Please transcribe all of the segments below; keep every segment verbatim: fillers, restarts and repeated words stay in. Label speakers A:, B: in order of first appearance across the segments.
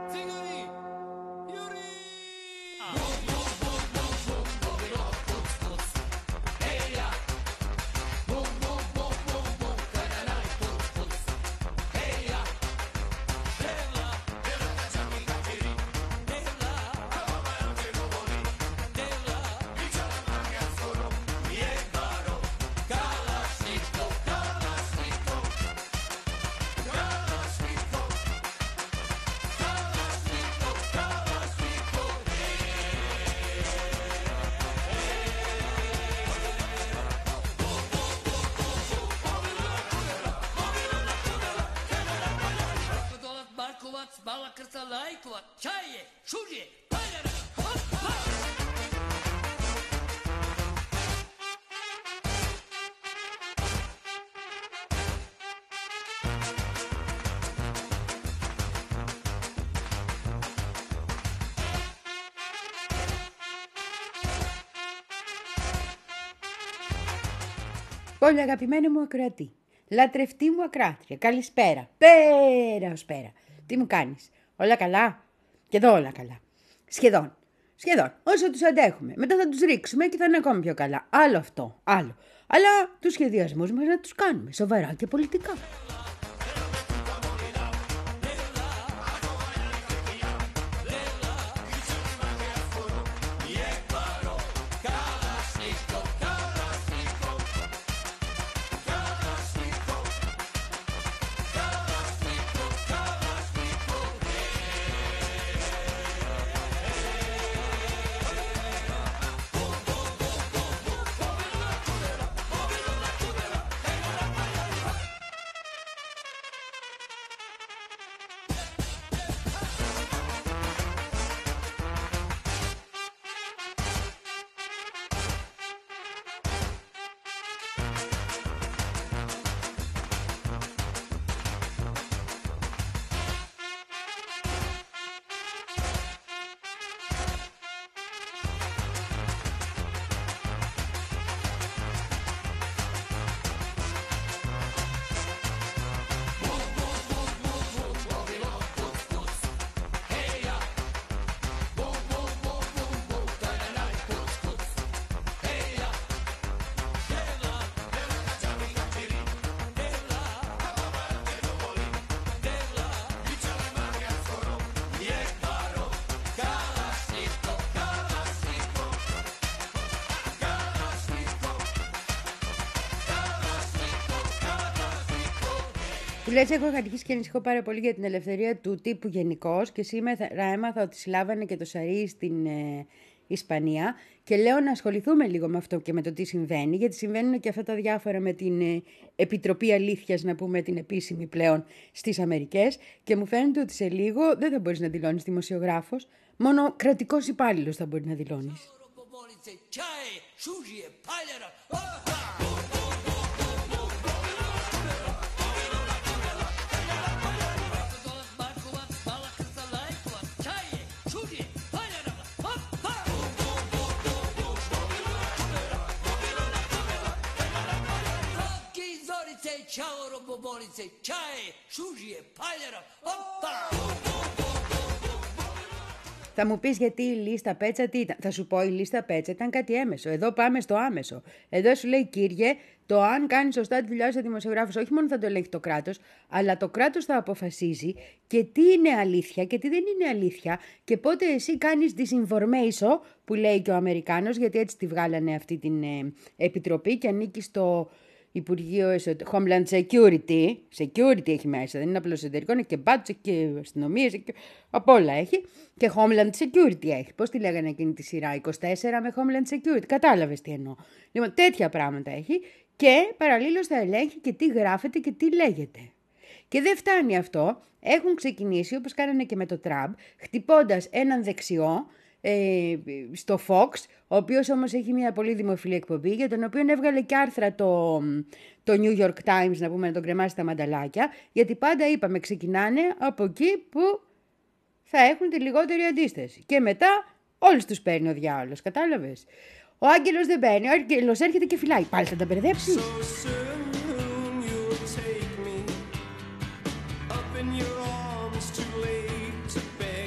A: Bala krsalajkova, čaje, šužje, paljara, hop, hop!
B: Πολύ αγαπημένο μου ακροατή, λατρευτή μου ακράτρια, καλησπέρα, πέρα ως πέρα. Τι μου κάνεις, όλα καλά? Και εδώ όλα καλά. Σχεδόν, σχεδόν, όσο τους αντέχουμε. Μετά θα τους ρίξουμε και θα είναι ακόμη πιο καλά. Άλλο αυτό, άλλο. Αλλά τους σχεδιασμούς μας να τους κάνουμε σοβαρά και πολιτικά. Που λες, έχω αρχίσει και ανησυχώ πάρα πολύ για την ελευθερία του τύπου γενικώς και σήμερα έμαθα ότι συλλάβανε και το Σαρί στην ε, Ισπανία και λέω να ασχοληθούμε λίγο με αυτό και με το τι συμβαίνει, γιατί συμβαίνουν και αυτά τα διάφορα με την ε, Επιτροπή Αλήθειας, να πούμε την επίσημη πλέον στις Αμερικές, και μου φαίνεται ότι σε λίγο δεν θα μπορείς να δηλώνεις δημοσιογράφος, μόνο κρατικός υπάλληλος θα μπορεί να δηλώνεις.
A: Ciao robobolice, čaje, šužije, paljara, oppa!
B: Θα μου πεις γιατί η λίστα Πέτσα τι ήταν. Θα σου πω, η λίστα Πέτσα ήταν κάτι έμεσο. Εδώ πάμε στο άμεσο. Εδώ σου λέει, κύριε, το αν κάνει σωστά τη δουλειά σου δημοσιογράφος, όχι μόνο θα το ελέγχει το κράτος, αλλά το κράτος θα αποφασίζει και τι είναι αλήθεια και τι δεν είναι αλήθεια και πότε εσύ κάνεις disinformation, που λέει και ο Αμερικάνος, γιατί έτσι τη βγάλανε αυτή την ε, επιτροπή και ανήκει στο Υπουργείο Homeland Security. Security έχει μέσα, δεν είναι απλώς εσωτερικό, είναι και budget και αστυνομίες και από όλα έχει. Και Homeland Security έχει. Πώς τη λέγανε εκείνη τη σειρά, είκοσι τέσσερα με Homeland Security. Κατάλαβες τι εννοώ. Λοιπόν, τέτοια πράγματα έχει και παραλλήλως θα ελέγχει και τι γράφεται και τι λέγεται. Και δεν φτάνει αυτό. Έχουν ξεκινήσει, όπως κάνανε και με το Τραμπ, χτυπώντας έναν δεξιό στο Fox, ο οποίος όμως έχει μια πολύ δημοφιλή εκπομπή, για τον οποίο έβγαλε και άρθρα το, το New York Times, να πούμε, να τον κρεμάσει τα μανταλάκια, γιατί πάντα είπαμε ξεκινάνε από εκεί που θα έχουν τη λιγότερη αντίσταση και μετά όλους τους παίρνει ο διάολος, κατάλαβες. Ο άγγελος δεν παίρνει, ο άγγελος έρχεται και φυλάει. Πάλι θα τα μπερδέψει.
C: In your arms too late to beg.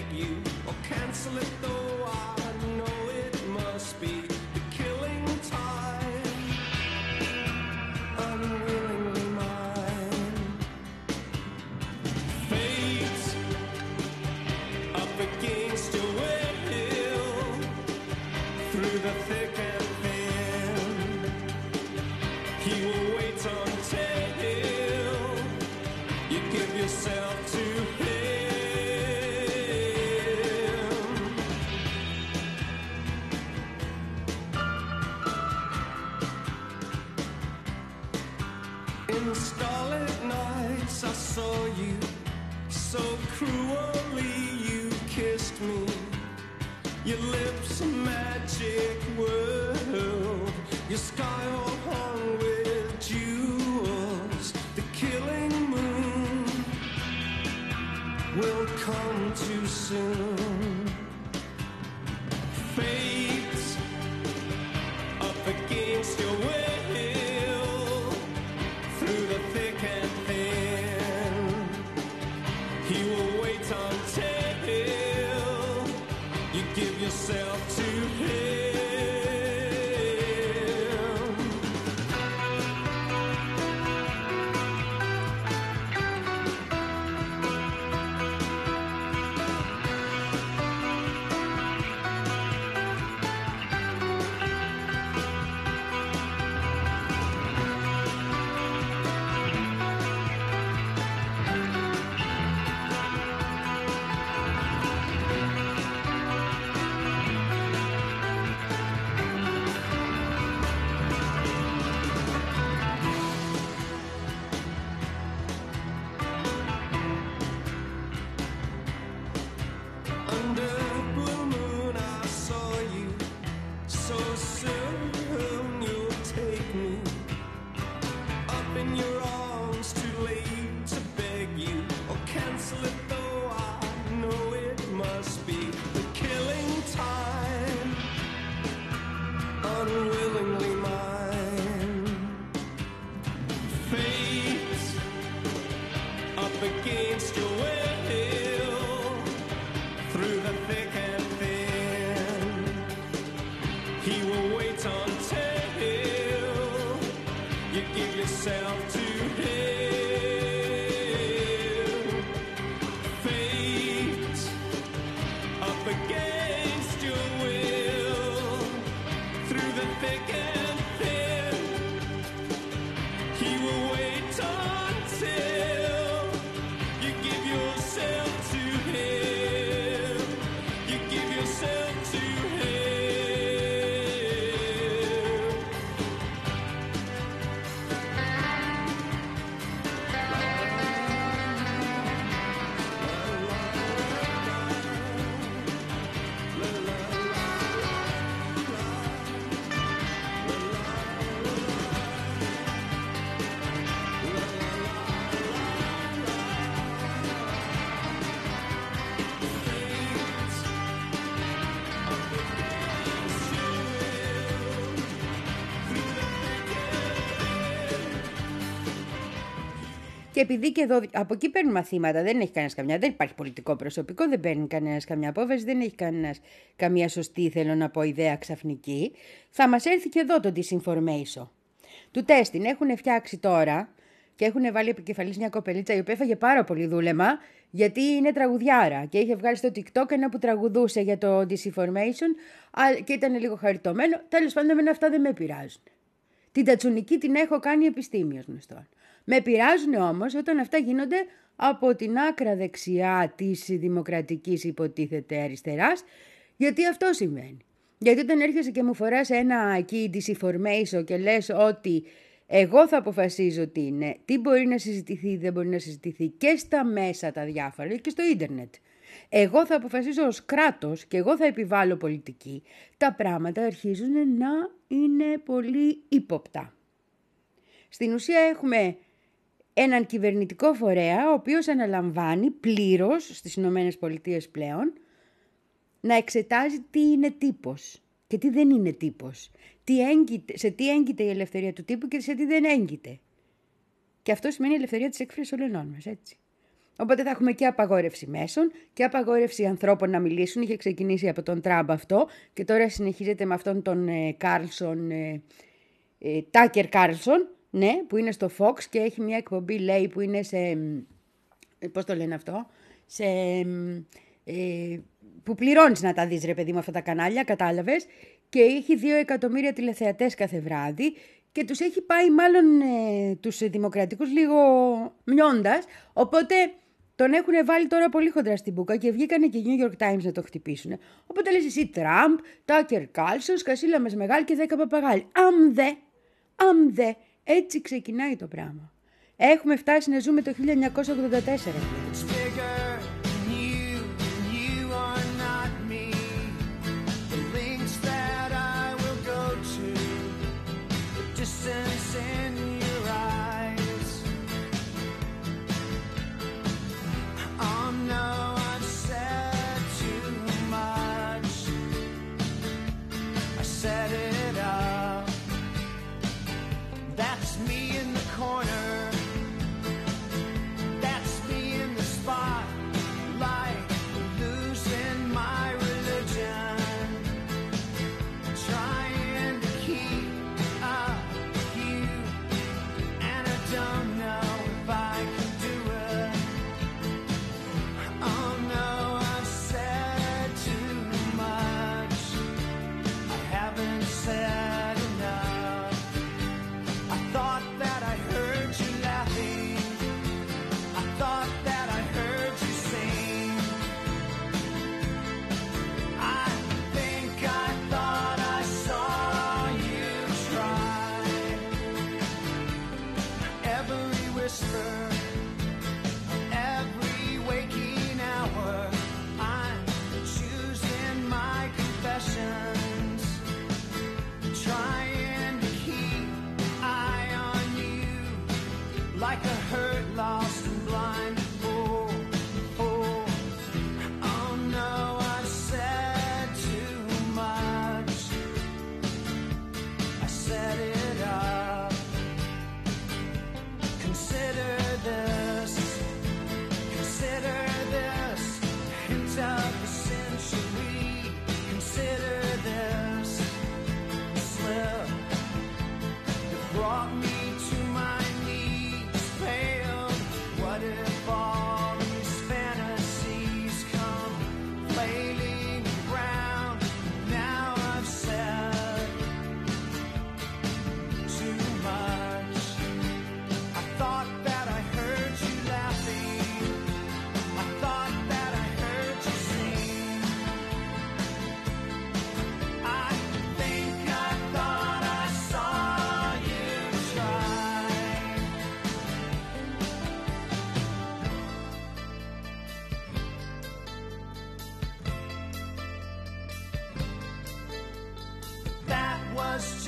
C: cruelly you kissed me. Your lips a magic world. Your sky all hung with jewels. The killing moon will come too soon. Fate up against your will, through the thick and thin. He will wait until you give yourself to him.
B: Και επειδή και εδώ, από εκεί παίρνουν μαθήματα, δεν έχει κανένα καμιά, δεν υπάρχει πολιτικό προσωπικό, δεν παίρνει κανένα καμιά απόφαση, δεν έχει κανένα καμία σωστή, θέλω να πω, ιδέα ξαφνική, θα μας έρθει και εδώ το disinformation. Του τέστην έχουν φτιάξει τώρα και έχουν βάλει επικεφαλής μια κοπελίτσα η οποία έφαγε πάρα πολύ δούλεμα, γιατί είναι τραγουδιάρα και είχε βγάλει στο TikTok ένα που τραγουδούσε για το disinformation και ήταν λίγο χαριτωμένο. Τέλος πάντων, εμένα αυτά δεν με πειράζουν. Την τατσουνική την έχω κάνει επιστήμιος γνωστό. Με πειράζουν όμως όταν αυτά γίνονται από την άκρα δεξιά της δημοκρατικής υποτίθεται αριστεράς, γιατί αυτό συμβαίνει. Γιατί όταν έρχεσαι και μου φοράς ένα εκεί disinformation και λες ότι εγώ θα αποφασίζω τι είναι, τι μπορεί να συζητηθεί, δεν μπορεί να συζητηθεί και στα μέσα τα διάφορα και στο ίντερνετ. Εγώ θα αποφασίζω ως κράτος και εγώ θα επιβάλλω πολιτική. Τα πράγματα αρχίζουν να είναι πολύ ύποπτα. Στην ουσία έχουμε έναν κυβερνητικό φορέα, ο οποίος αναλαμβάνει πλήρως στις Ηνωμένες Πολιτείες πλέον να εξετάζει τι είναι τύπος και τι δεν είναι τύπος. Τι έγκυται, σε τι έγκυται η ελευθερία του τύπου και σε τι δεν έγκυται. Και αυτό σημαίνει η ελευθερία της έκφρασης όλων μας, έτσι. Οπότε θα έχουμε και απαγόρευση μέσων και απαγόρευση ανθρώπων να μιλήσουν. Είχε ξεκινήσει από τον Τραμπ αυτό και τώρα συνεχίζεται με αυτόν τον Κάρλσον, ε, ε, Τάκερ Κάρλσον, ναι, που είναι στο Fox και έχει μια εκπομπή, λέει, που είναι σε, πώς το λένε αυτό, σε, ε, που πληρώνεις να τα δεις, ρε παιδί, με αυτά τα κανάλια, κατάλαβες, και έχει δύο εκατομμύρια τηλεθεατές κάθε βράδυ και τους έχει πάει μάλλον ε, τους δημοκρατικούς λίγο μειώντας, οπότε τον έχουν βάλει τώρα πολύ χοντρά στην μπουκα και βγήκανε και οι New York Times να το χτυπήσουν. Οπότε λες εσύ Τραμπ, Τάκερ Κάρλσον, σκασίλα μες μεγάλη και δέκα παπαγάλοι. Αμ δε, αμ δε. Έτσι ξεκινάει το πράγμα. Έχουμε φτάσει να ζούμε το χίλια εννιακόσια ογδόντα τέσσερα.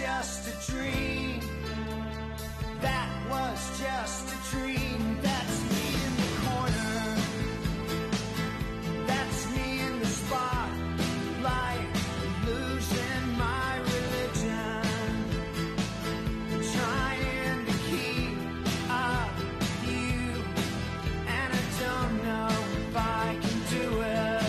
C: just a dream. That was just a dream. That's me in the corner. That's me in the spotlight, losing my religion, trying to keep up with you, and I don't know if I can do it.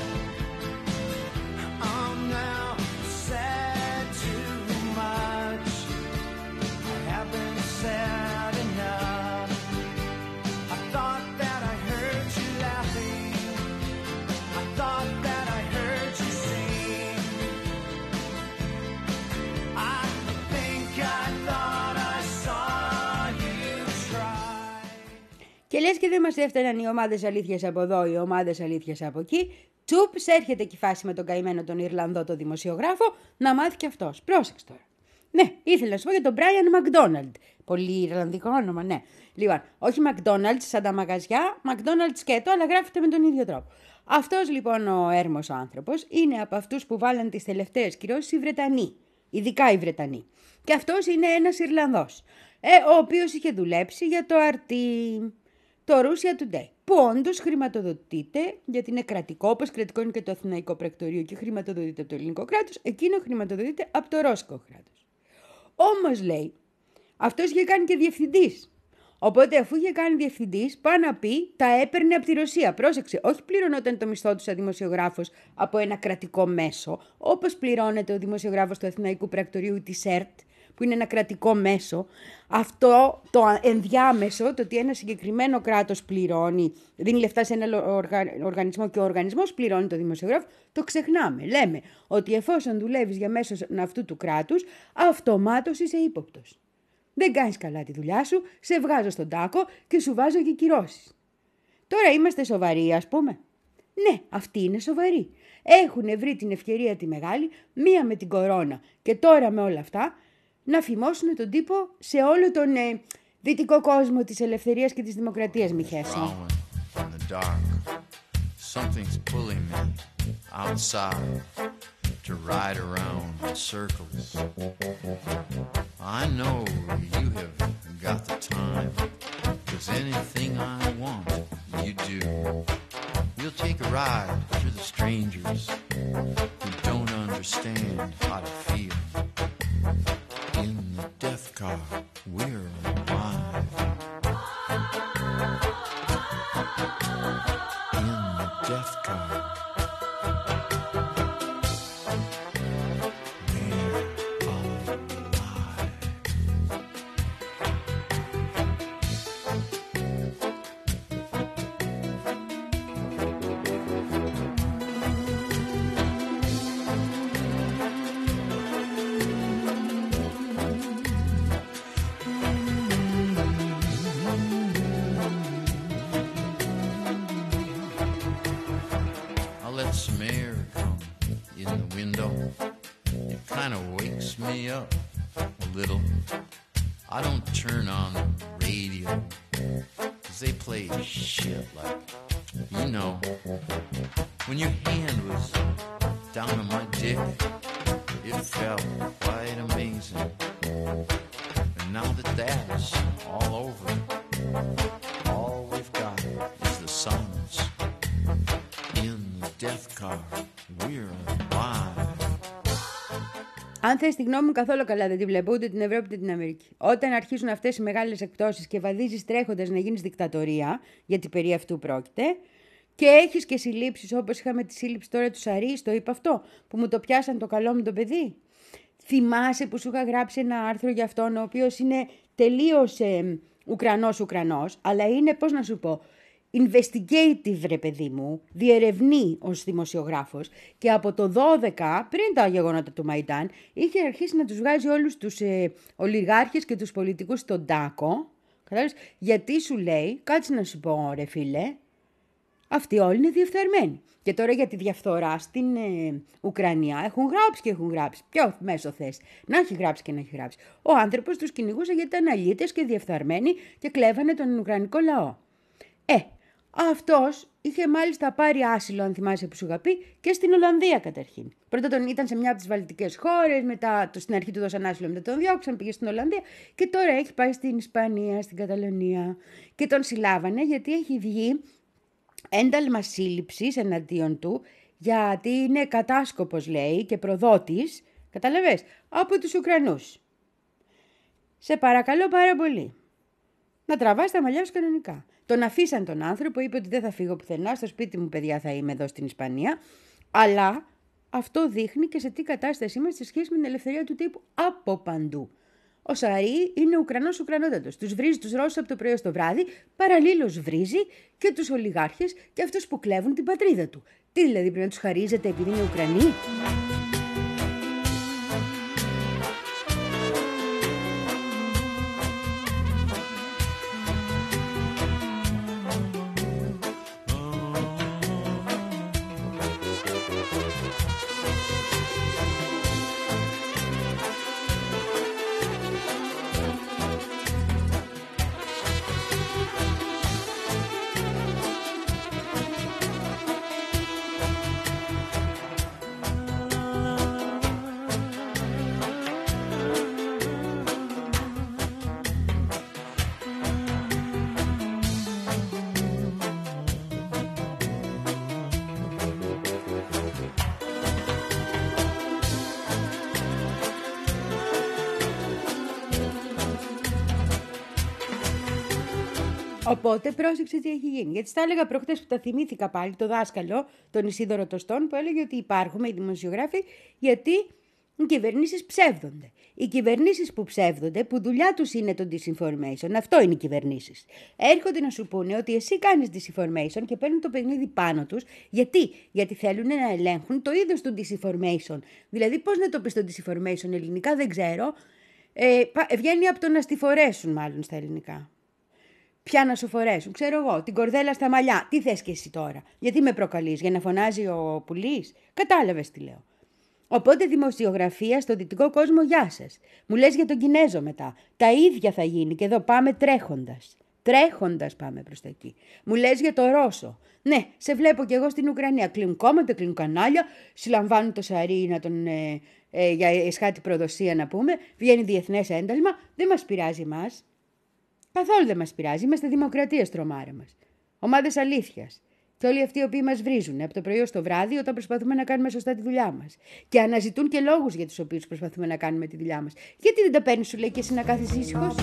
C: I'm now said too much. I haven't said enough. I thought that I heard you laughing. I thought that I heard you sing. I think I thought I saw you try.
B: Και λες και δεν μας έφταναν οι ομάδες αλήθειας από εδώ, οι ομάδες αλήθειας από εκεί. Τσουπ, έρχεται και η φάση με τον καημένο τον Ιρλανδό, τον δημοσιογράφο, να μάθει και αυτός. Πρόσεξε τώρα. Ναι, ήθελα να σου πω για τον Brian McDonald. Πολύ Ιρλανδικό όνομα, ναι. Λοιπόν, όχι McDonald's σαν τα μαγαζιά, McDonald's σκέτο, αλλά γράφεται με τον ίδιο τρόπο. Αυτός λοιπόν ο έρμος ο άνθρωπος είναι από αυτούς που βάλαν τις τελευταίες κυρώσεις οι Βρετανοί. Ειδικά οι Βρετανοί. Και αυτός είναι ένας Ιρλανδός, ε, ο οποίος είχε δουλέψει για το αρ τι, το Russia Today, που όντως χρηματοδοτείται, γιατί είναι κρατικό, όπως κρατικό είναι και το Αθηναϊκό Πρακτορείο και χρηματοδοτείται από το ελληνικό κράτος, εκείνο χρηματοδοτείται από το ρώσικο κράτος. Όμως λέει, αυτός είχε κάνει και διευθυντής. Οπότε αφού είχε κάνει διευθυντής, πάει να πει, τα έπαιρνε από τη Ρωσία. Πρόσεξε, όχι πληρωνόταν το μισθό του σαν δημοσιογράφος από ένα κρατικό μέσο, όπως πληρώνεται ο δημοσιογράφος του Αθηναϊκού Πρακτορείου της ΕΡΤ, που είναι ένα κρατικό μέσο. Αυτό το ενδιάμεσο, το ότι ένα συγκεκριμένο κράτος πληρώνει, δίνει λεφτά σε ένα οργανισμό και ο οργανισμός πληρώνει το δημοσιογράφο, το ξεχνάμε. Λέμε ότι εφόσον δουλεύεις για μέσο αυτού του κράτους, αυτομάτως είσαι ύποπτος. Δεν κάνεις καλά τη δουλειά σου, σε βγάζω στον τάκο και σου βάζω και κυρώσεις. Τώρα είμαστε σοβαροί, ας πούμε. Ναι, αυτοί είναι σοβαροί. Έχουν βρει την ευκαιρία τη μεγάλη, μία με την κορώνα και τώρα με όλα αυτά, να φημώσουν τον τύπο σε όλο τον ε, δυτικό κόσμο της ελευθερίας και της δημοκρατίας, Μιχέση.
D: Something's pulling me outside to ride around in circles. I know you have got the time, 'cause anything I want, you do. We'll take a ride through the strangers who don't understand how to feel. In the death car, we're alive. In the death car, we're alive. Some air come in the window. It kind of wakes me up a little. I don't turn on the radio, 'cause they play shit like, you know, when your hand was down on my dick, it felt quite amazing. And now that that's all over, all we've got is the silence. In the death car, we're alive.
B: Αν θες τη γνώμη μου, καθόλου καλά δεν τη βλέπω ούτε την Ευρώπη ούτε την Αμερική. Όταν αρχίσουν αυτές οι μεγάλες εκπτώσεις και βαδίζεις τρέχοντας να γίνεις δικτατορία, γιατί περί αυτού πρόκειται, και έχεις και συλλήψεις όπως είχαμε τη σύλληψη τώρα του Σαρή, το είπα αυτό, που μου το πιάσαν το καλό μου το παιδί. Θυμάσαι που σου είχα γράψει ένα άρθρο για αυτόν, ο οποίος είναι τελείως ε, Ουκρανός-Ουκρανός, αλλά είναι, πώς να σου πω, investigative, ρε παιδί μου, διερευνεί ως δημοσιογράφος και από το δώδεκα, πριν τα γεγονότα του Μαϊντάν, είχε αρχίσει να τους βγάζει όλους τους ε, ολιγάρχες και τους πολιτικούς στον τάκο. Κατάλαβες, γιατί σου λέει, κάτσε να σου πω ρε φίλε, αυτοί όλοι είναι διεφθαρμένοι. Και τώρα για τη διαφθορά στην ε, Ουκρανία έχουν γράψει και έχουν γράψει. Ποιο μέσο θες να έχει γράψει και να έχει γράψει. Ο άνθρωπος τους κυνηγούσε γιατί ήταν αλήτες και διεφθαρμένοι και κλέβανε τον Ουκρανικό λαό. Ε, αυτός είχε μάλιστα πάρει άσυλο, αν θυμάσαι που σου είχα πει, και στην Ολλανδία καταρχήν. Πρώτα τον ήταν σε μια από τις βαλτικές χώρες, μετά το, στην αρχή του δώσαν άσυλο, μετά τον διώξαν, πήγε στην Ολλανδία και τώρα έχει πάει στην Ισπανία, στην Καταλωνία. Και τον συλλάβανε γιατί έχει βγει ένταλμα σύλληψης εναντίον του, γιατί είναι κατάσκοπος, λέει, και προδότης, καταλαβες, από τους Ουκρανούς. Σε παρακαλώ πάρα πολύ να τραβάς τα μαλλιά σου κανονικά. Τον αφήσαν τον άνθρωπο, είπε ότι δεν θα φύγω πουθενά, στο σπίτι μου παιδιά θα είμαι εδώ στην Ισπανία, αλλά αυτό δείχνει και σε τι κατάσταση είμαστε σε σχέση με την ελευθερία του τύπου από παντού. Ο Σαρή είναι Ουκρανός Ουκρανότατος. Τους βρίζει τους Ρώσους από το πρωί στο βράδυ, παραλλήλως βρίζει και τους ολιγάρχες και αυτούς που κλέβουν την πατρίδα του. Τι δηλαδή, πρέπει να τους χαρίζεται επειδή είναι Ουκρανοί? Οπότε πρόσεξε τι έχει γίνει. Γιατί στα έλεγα προχτές που τα θυμήθηκα πάλι, το δάσκαλο, τον Ισίδωρο Τοστόν, που έλεγε ότι υπάρχουμε οι δημοσιογράφοι γιατί οι κυβερνήσεις ψεύδονται. Οι κυβερνήσεις που ψεύδονται, που δουλειά τους είναι το disinformation, αυτό είναι οι κυβερνήσεις. Έρχονται να σου πούνε ότι εσύ κάνεις disinformation και παίρνουν το παιχνίδι πάνω τους. Γιατί? Γιατί θέλουν να ελέγχουν το είδος του disinformation. Δηλαδή, πώς να το πεις το disinformation ελληνικά, δεν ξέρω. Ε, βγαίνει από το να στη φορέσουν, μάλλον στα ελληνικά. Ποια να σου φορέσουν, ξέρω εγώ, την κορδέλα στα μαλλιά. Τι θες και εσύ τώρα? Γιατί με προκαλείς, για να φωνάζει ο πουλής? Κατάλαβες τι λέω. Οπότε δημοσιογραφία στο δυτικό κόσμο, γεια σας. Μου λες για τον Κινέζο μετά. Τα ίδια θα γίνει και εδώ πάμε τρέχοντας. Τρέχοντας πάμε προς τα εκεί. Μου λες για το Ρώσο. Ναι, σε βλέπω κι εγώ στην Ουκρανία. Κλείνουν κόμματα, κλείνουν κανάλια, συλλαμβάνουν το Σαρή να τον, ε, ε, για εσχάτη προδοσία να πούμε. Βγαίνει διεθνές ένταλμα. Δεν μας πειράζει εμάς. Καθόλου δεν μας πειράζει. Είμαστε δημοκρατία, τρομάρα μας. Ομάδες αλήθειας. Και όλοι αυτοί οι οποίοι μας βρίζουν από το πρωί ως το βράδυ όταν προσπαθούμε να κάνουμε σωστά τη δουλειά μας. Και αναζητούν και λόγους για τους οποίους προσπαθούμε να κάνουμε τη δουλειά μας. Γιατί δεν τα παίρνεις, σου λέει, και εσύ να κάθεσαι ήσυχος?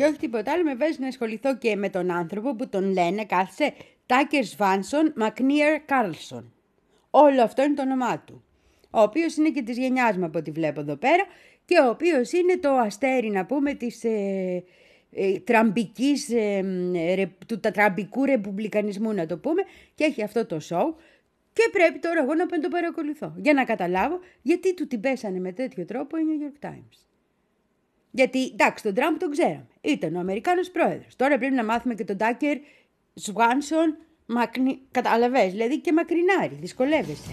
B: όχι τίποτα άλλο, με βάζει να ασχοληθώ και με τον άνθρωπο που τον λένε, κάθισε, Τάκερ Σβάνσον Μακνίερ Κάρλσον. Όλο αυτό είναι το όνομά του. Ο οποίος είναι και της γενιάς μου από ό,τι βλέπω εδώ πέρα και ο οποίος είναι το αστέρι, να πούμε, της ε, ε, τραμπικής, ε, ρε, του τα τραμπικού ρεπουμπλικανισμού, να το πούμε, και έχει αυτό το σοου και πρέπει τώρα εγώ να το παρακολουθώ για να καταλάβω γιατί του την πέσανε με τέτοιο τρόπο οι New York Times. Γιατί, εντάξει, τον Τραμπ τον ξέραμε. Ήταν ο Αμερικάνος πρόεδρος. Τώρα πρέπει να μάθουμε και τον Τάκερ Σουάνσον Μακνι... Καταλαβες, δηλαδή και μακρινάρι. Δυσκολεύεσαι.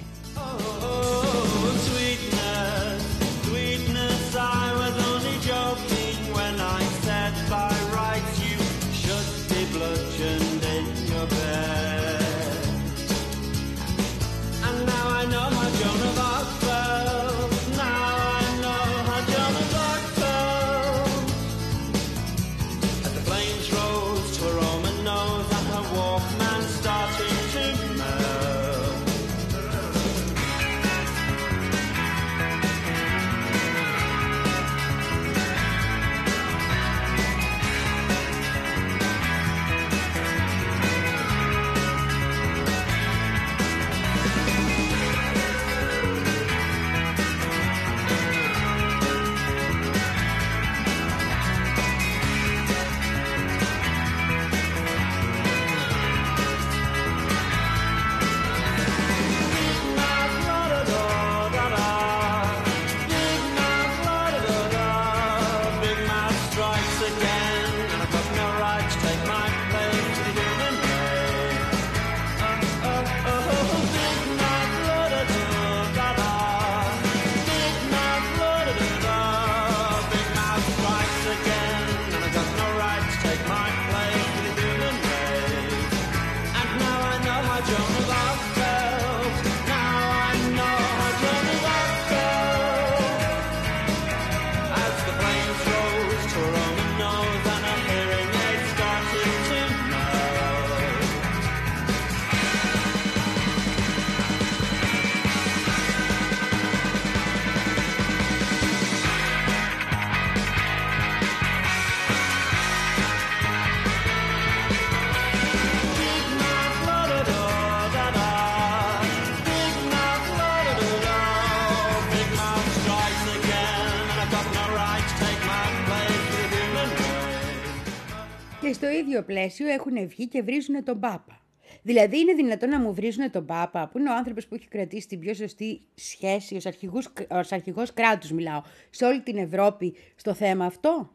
B: Και στο ίδιο πλαίσιο έχουν βγει και βρίζουν τον Πάπα. Δηλαδή είναι δυνατόν να μου βρίζουν τον Πάπα, που είναι ο άνθρωπος που έχει κρατήσει την πιο σωστή σχέση, ως, αρχηγούς, ως αρχηγός κράτους μιλάω, σε όλη την Ευρώπη στο θέμα αυτό.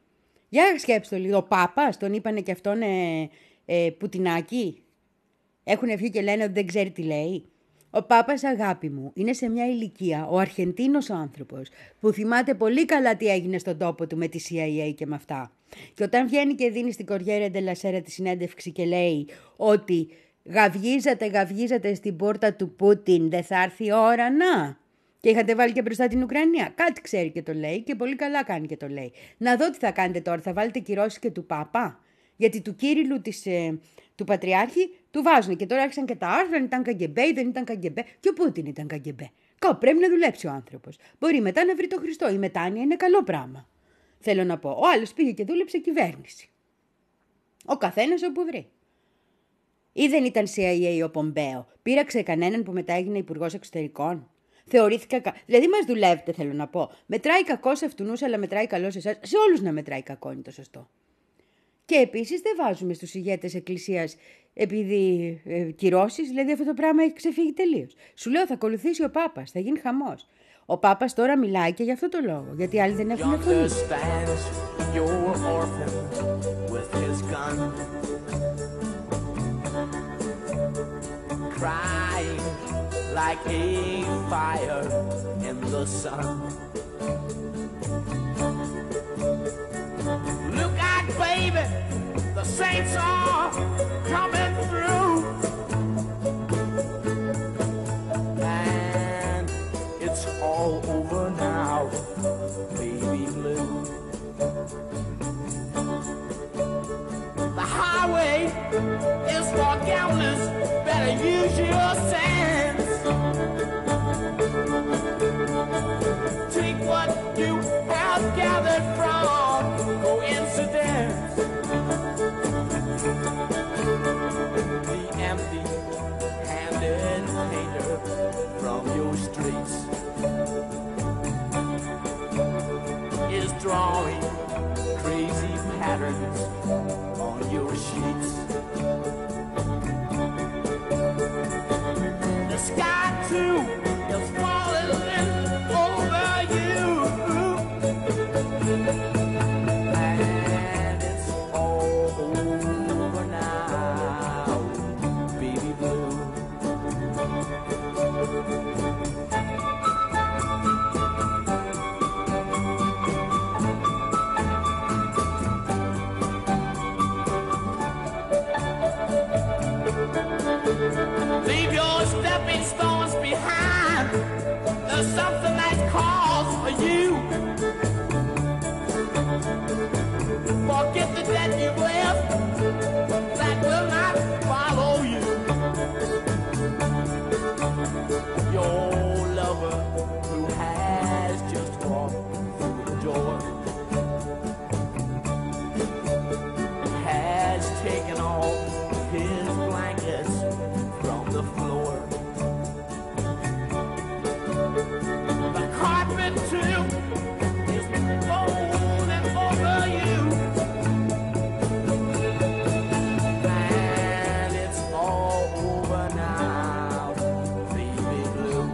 B: Για σκέψτε το λίγο, ο Πάπας, τον είπανε και αυτόν ε, ε, Πουτινάκι. Έχουν βγει και λένε ότι δεν ξέρει τι λέει. Ο Πάπας, αγάπη μου, είναι σε μια ηλικία, ο Αρχεντίνος άνθρωπος, που θυμάται πολύ καλά τι έγινε στον τόπο του με τη σι άι έι και με αυτά. Και όταν βγαίνει και δίνει στην Κοριέρα ντελα Σέρα τη συνέντευξη και λέει ότι γαυγίζατε, γαυγίζατε στην πόρτα του Πούτιν, δεν θα έρθει η ώρα να... Και είχατε βάλει και μπροστά την Ουκρανία. Κάτι ξέρει και το λέει και πολύ καλά κάνει και το λέει. Να δω τι θα κάνετε τώρα, θα βάλετε κυρώσεις και του Πάπα. Γιατί του Κύριλου της, ε, του Πατριάρχη του βάζουν και τώρα άρχισαν και τα άρθρα, αν ήταν καγκεμπέ ή δεν ήταν καγκεμπέ. Και ο Πούτιν ήταν καγκεμπέ. Κάπου πρέπει να δουλέψει ο άνθρωπος. Μπορεί μετά να βρει το Χριστό. Η μετάνοια είναι καλό πράγμα. Θέλω να πω. Ο άλλος πήγε και δούλεψε κυβέρνηση. Ο καθένας όπου βρει. Ή δεν ήταν σι άι έι ο Πομπέο. Πήραξε κανέναν που μετά έγινε υπουργός εξωτερικών. Θεωρήθηκα. Κα... Δηλαδή, μας δουλεύετε, θέλω να πω. Μετράει κακό σε αυτούς, αλλά μετράει καλό σε εσάς. Σε όλους να μετράει κακό είναι το σωστό. Και επίσης δεν βάζουμε στους ηγέτες εκκλησίας επειδή ε, κυρώσεις, δηλαδή αυτό το πράγμα έχει ξεφύγει τελείως. Σου λέω θα ακολουθήσει ο Πάπας, θα γίνει χαμός. Ο Πάπας τώρα μιλάει και για αυτό το λόγο, γιατί άλλοι δεν έχουν φωνή. Like a fire in the sun. Look out, baby, the saints are coming through. And it's all over now, baby blue. The highway is for gamblers, better use your sense. Take what you have gathered from coincidence.
C: on your sheets. The sky too is falling over you, and it's all over now, baby blue. Leave your stepping stones behind. There's something that calls for you. Forget the debt you've left that will not follow you. Your lover who has just walked through the door has taken off his blankets from the floor. The carpet too is folding over you, and it's all over now, baby blue.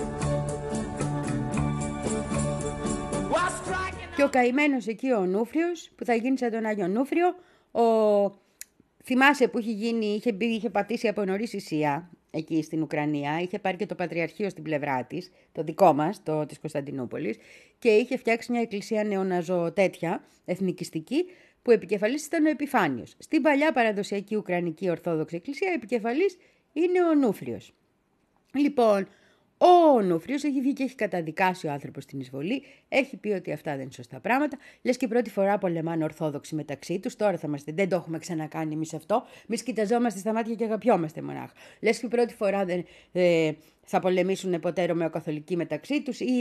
C: While striking
B: Και ο καημένος εκεί ο Νούφριος, που θα γίνει σαν τον Άγιο Νούφριο, ο... θυμάσαι που είχε γίνει, είχε, μπει, είχε πατήσει από νωρίς η Σία, εκεί στην Ουκρανία, είχε πάρει και το Πατριαρχείο στην πλευρά της, το δικό μας, το της Κωνσταντινούπολης, και είχε φτιάξει μια εκκλησία νεοναζο τέτοια, εθνικιστική, που επικεφαλής ήταν ο Επιφάνιος. Στην παλιά παραδοσιακή Ουκρανική Ορθόδοξη Εκκλησία, επικεφαλής είναι ο Νούφριος. Λοιπόν, ο Νούφριος έχει βγει και έχει καταδικάσει ο άνθρωπος την εισβολή, έχει πει ότι αυτά δεν είναι σωστά πράγματα. Λες και πρώτη φορά πολεμάνε Ορθόδοξοι μεταξύ τους, τώρα θα είμαστε, δεν το έχουμε ξανακάνει εμείς αυτό. Εμείς κοιταζόμαστε στα μάτια και αγαπιόμαστε μονάχα. Λες και πρώτη φορά δεν ε, θα πολεμήσουν ποτέ Ρωμαιοκαθολικοί μεταξύ τους ή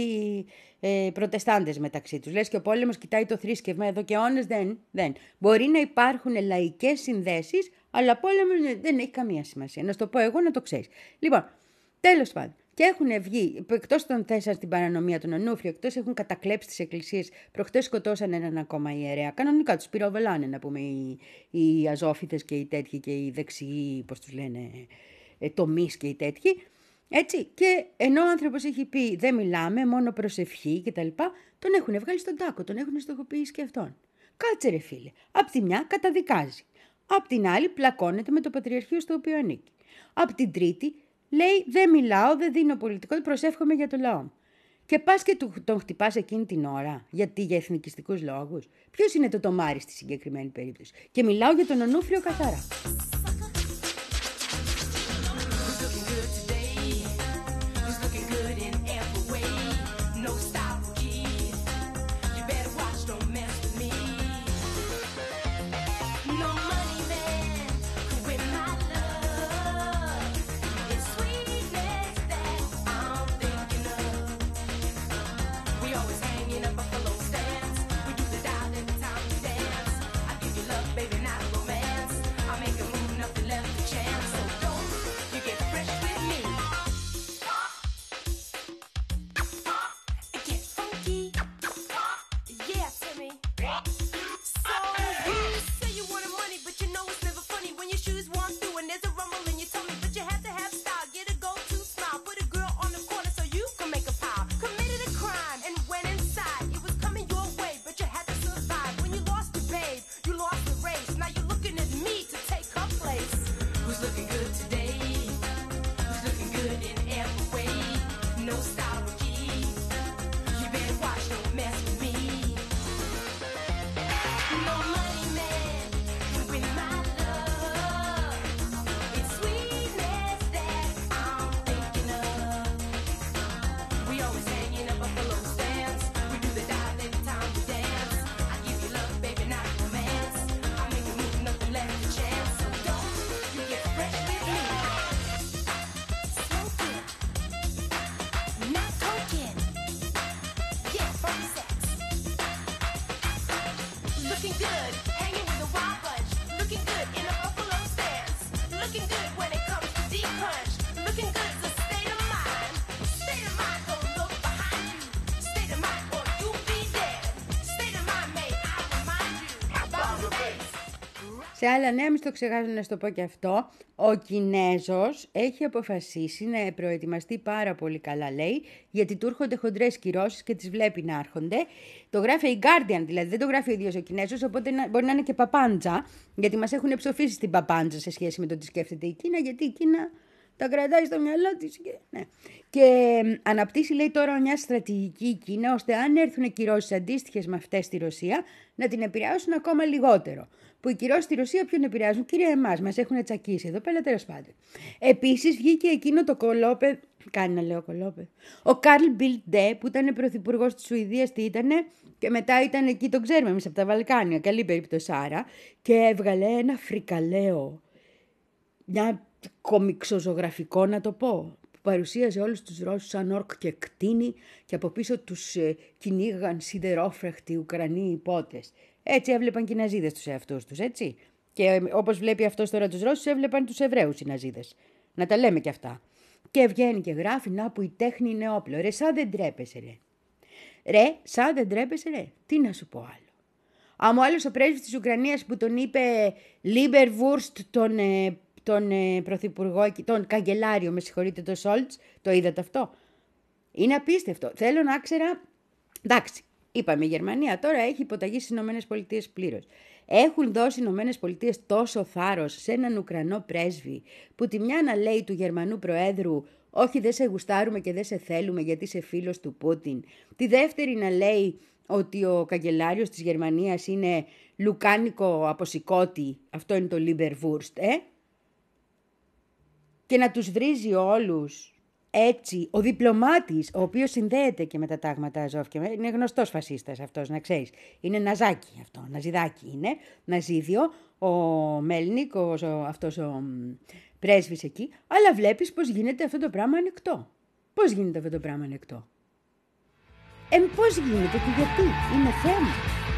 B: ε, Προτεστάντες μεταξύ τους. Λες και ο πόλεμος κοιτάει το θρήσκευμα εδώ και αιώνες, δεν, δεν. Μπορεί να υπάρχουν λαϊκές συνδέσεις, αλλά πόλεμος δεν έχει καμία σημασία. Να σου το πω εγώ να το ξέρεις. Λοιπόν, τέλος πάντων. Και έχουν βγει, εκτός των θέσεων στην παρανομία των Ονούφριο, εκτός έχουν κατακλέψει τις εκκλησίες, προχτές σκοτώσαν έναν ακόμα ιερέα. Κανονικά τους πυροβολάνε, να πούμε, οι, οι αζόφιτες και οι τέτοιοι και οι δεξιοί, πώς τους λένε, ε, τομείς και οι τέτοιοι. Έτσι, και ενώ ο άνθρωπος έχει πει δεν μιλάμε, μόνο προσευχή κτλ., τον έχουν βγάλει στον τάκο, τον έχουν στοχοποιήσει και αυτόν. Κάτσε ρε φίλε, απ' τη μια καταδικάζει, απ' την άλλη πλακώνεται με το Πατριαρχείο στο οποίο ανήκει. Απ' την τρίτη λέει δεν μιλάω, δεν δίνω πολιτικό, προσεύχομαι για το λαό μου. Και πας και τον χτυπάς εκείνη την ώρα, γιατί για εθνικιστικούς λόγους. Ποιος είναι το τομάρι στη συγκεκριμένη περίπτωση. Και μιλάω για τον Ονούφριο καθαρά.
E: Baby, not a romance. I make a move.
B: Σε άλλα νέα, μη στο ξεχάσω να σου το πω και αυτό, ο Κινέζος έχει αποφασίσει να προετοιμαστεί πάρα πολύ καλά, λέει, γιατί του έρχονται χοντρές κυρώσεις και τις βλέπει να έρχονται. Το γράφει η Guardian, δηλαδή δεν το γράφει ο ίδιος ο Κινέζος, οπότε μπορεί να είναι και παπάντζα, γιατί μας έχουν ψοφήσει στην παπάντζα σε σχέση με το τι σκέφτεται η Κίνα, γιατί η Κίνα τα κρατάει στο μυαλό της. Και, ναι. και αναπτύσσει, λέει, τώρα μια στρατηγική η Κίνα, ώστε αν έρθουν κυρώσεις αντίστοιχες με αυτές στη Ρωσία, να την επηρεάσουν ακόμα λιγότερο. Που οι κυρώσεις στη Ρωσία ποιον επηρεάζουν? Κύριε, εμάς, μας έχουν τσακίσει εδώ πέρα, τέλος πάντων. Επίσης βγήκε εκείνο το κολόπεδο. Κάνει να λέω κολόπεδο. Ο Καρλ Μπιλντέ, που ήταν πρωθυπουργός της Σουηδίας, τι ήτανε, και μετά ήταν εκεί, τον ξέρουμε εμείς από τα Βαλκάνια, καλή περίπτωση άρα, και έβγαλε ένα φρικαλαίο, μια κομιξοζωγραφικό να το πω, που παρουσίαζε όλους τους Ρώσους σαν όρκ και κτίνη και από πίσω τους ε, κυνήγαν σιδερόφραχτοι Ουκρανοί υπότες. Έτσι έβλεπαν και οι Ναζίδες τους εαυτούς τους, έτσι. Και ε, όπως βλέπει αυτός τώρα τους Ρώσους, έβλεπαν τους Εβραίους οι Ναζίδες. Να τα λέμε κι αυτά. Και βγαίνει και γράφει, να που η τέχνη είναι όπλο. Ρε, σαν δεν τρέπεσαι, ρε. Ρε, σαν δεν τρέπεσαι, ρε. Τι να σου πω άλλο. Άμα ο άλλος ο πρέσβης της Ουκρανίας που τον είπε Λίμπερβουρστ, τον, ε, τον ε, πρωθυπουργό, τον καγκελάριο, με συγχωρείτε, τον Σόλτς, το είδατε αυτό? Είναι απίστευτο. Θέλω να ξέρα. Εντάξει, είπαμε, η Γερμανία τώρα έχει υποταγεί στις Ηνωμένες Πολιτείες πλήρως. Έχουν δώσει οι Ηνωμένες Πολιτείες τόσο θάρρος σε έναν Ουκρανό πρέσβη, που τη μια να λέει του Γερμανού Προέδρου, όχι δεν σε γουστάρουμε και δεν σε θέλουμε γιατί είσαι φίλος του Πούτιν. Τη δεύτερη να λέει ότι ο καγκελάριος της Γερμανίας είναι λουκάνικο από σηκώτη, αυτό είναι το Lieberwurst, ε? Και να τους βρίζει όλους έτσι. Ο διπλωμάτης, ο οποίος συνδέεται και με τα τάγματα Αζόφ, και είναι γνωστός φασίστας αυτός, να ξέρεις. Είναι ναζάκι αυτό, ναζιδάκι είναι, ναζίδιο, ο Μέλνικ, ο, αυτός ο πρέσβης εκεί, αλλά βλέπεις πώς γίνεται αυτό το πράγμα ανεκτό. Πώς γίνεται αυτό το πράγμα ανεκτό? Ε, πώς γίνεται και γιατί? Είναι θέμα.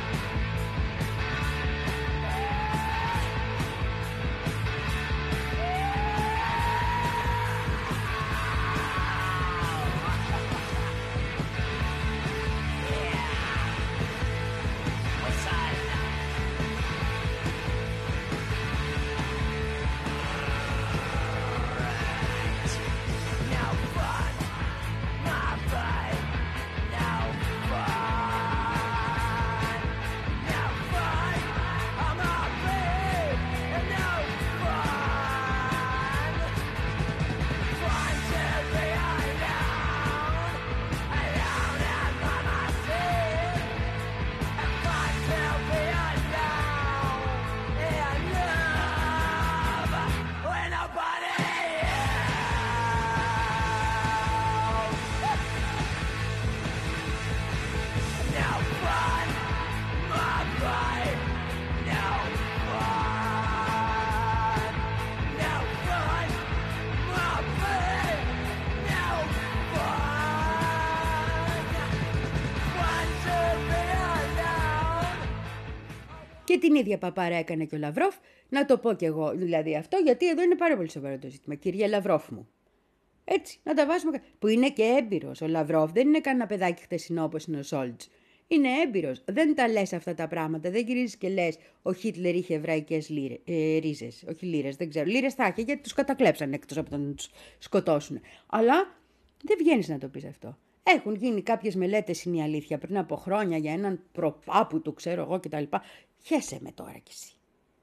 B: Και την ίδια παπάρα έκανε και ο Λαυρόφ, να το πω κι εγώ δηλαδή αυτό, γιατί εδώ είναι πάρα πολύ σοβαρό το ζήτημα. Κυρία Λαυρόφ μου. Έτσι, να τα βάζουμε. Που είναι και έμπειρος. Ο Λαυρόφ δεν είναι κανένα παιδάκι χτεσινό όπως είναι ο Σόλτς. Είναι έμπειρος. Δεν τα λες αυτά τα πράγματα. Δεν γυρίζεις και λες ο Χίτλερ είχε εβραϊκές ε, ρίζες. Όχι λίρες, δεν ξέρω. Λίρες θα είχε γιατί τους κατακλέψαν εκτός από το να τους σκοτώσουν. Αλλά δεν βγαίνεις να το πεις αυτό. Έχουν γίνει κάποιες μελέτες, είναι η αλήθεια, πριν από χρόνια για έναν προπάπου του, ξέρω εγώ κτλ. Χέσαι με τώρα κι εσύ.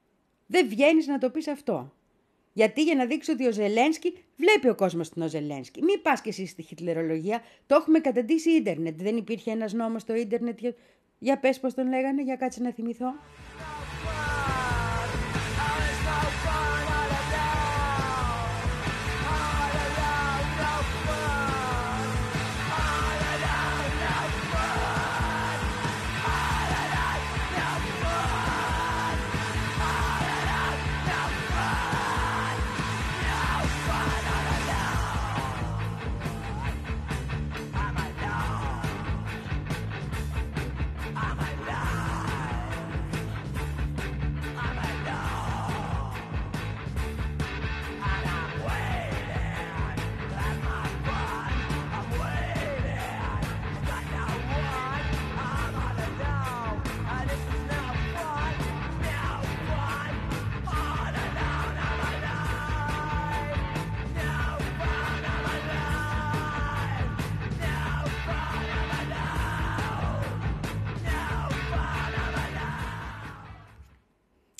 B: Δεν βγαίνεις να το πεις αυτό. Γιατί για να δείξει ότι ο Ζελένσκι βλέπει ο κόσμος τον Ζελένσκι. Μην πας κι εσύ στη χιτλερολογία. Το έχουμε καταντήσει ίντερνετ. Δεν υπήρχε ένας νόμος στο ίντερνετ. Για, για πες πώς τον λέγανε, για κάτσε να θυμηθώ.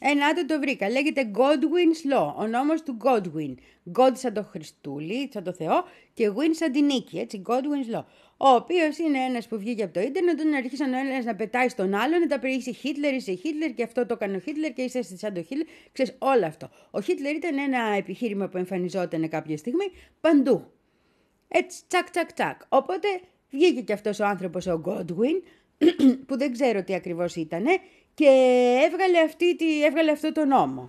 B: Ε, να το βρήκα. Λέγεται Godwin's Law, ο νόμος του Godwin. God σαν το Χριστούλη, σαν το Θεό, και Win σαν την νίκη, έτσι, Godwin's Law. Ο οποίος είναι ένας που βγήκε από το ίντερνετ, όταν αρχίσαν ο ένας να πετάει στον άλλον, τα πει είσαι Χίτλερ, είσαι Χίτλερ και αυτό το έκανε ο Χίτλερ και είσαι σαν το Χίτλερ. Ξέρεις, όλο αυτό. Ο Χίτλερ ήταν ένα επιχείρημα που εμφανιζόταν κάποια στιγμή παντού. Έτσι, τσακ, τσακ, τσακ. Οπότε βγήκε και αυτός ο άνθρωπος, ο Godwin, που δεν ξέρω τι ακριβώς ήτανε, και έβγαλε, αυτή, τη, έβγαλε αυτό το νόμο.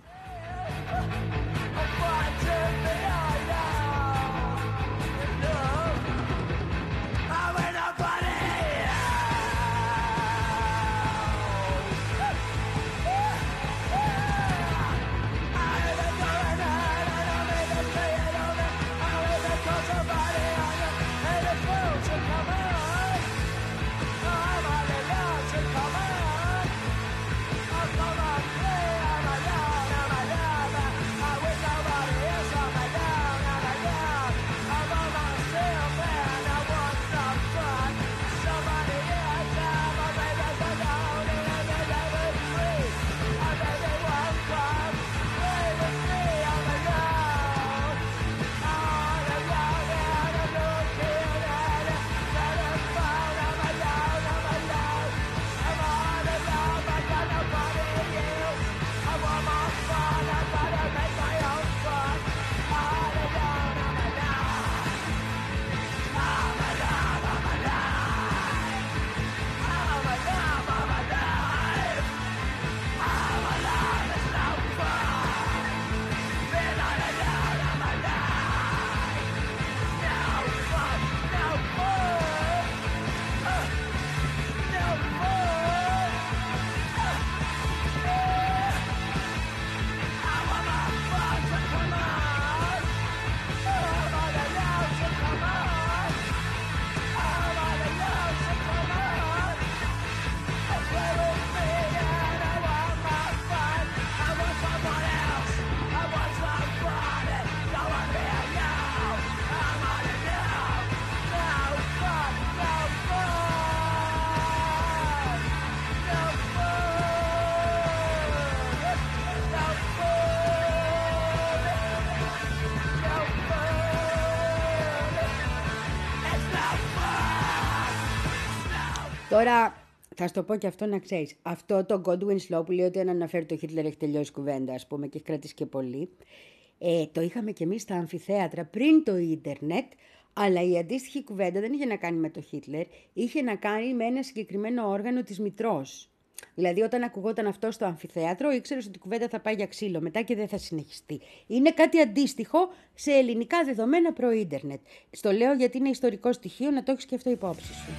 B: Τώρα θα σου το πω και αυτό να ξέρεις. Αυτό το Godwin's Law που λέει ότι αν αναφέρει το Χίτλερ έχει τελειώσει κουβέντα, ας πούμε, και έχει κρατήσει και πολύ. Ε, το είχαμε και εμείς στα αμφιθέατρα πριν το ίντερνετ, αλλά η αντίστοιχη κουβέντα δεν είχε να κάνει με το Χίτλερ, είχε να κάνει με ένα συγκεκριμένο όργανο της μητρός. Δηλαδή, όταν ακουγόταν αυτό στο αμφιθέατρο, ήξερες ότι η κουβέντα θα πάει για ξύλο μετά και δεν θα συνεχιστεί. Είναι κάτι αντίστοιχο σε ελληνικά δεδομένα προ-ίντερνετ. Στο λέω γιατί είναι ιστορικό στοιχείο, να το έχεις και αυτό υπόψη σου.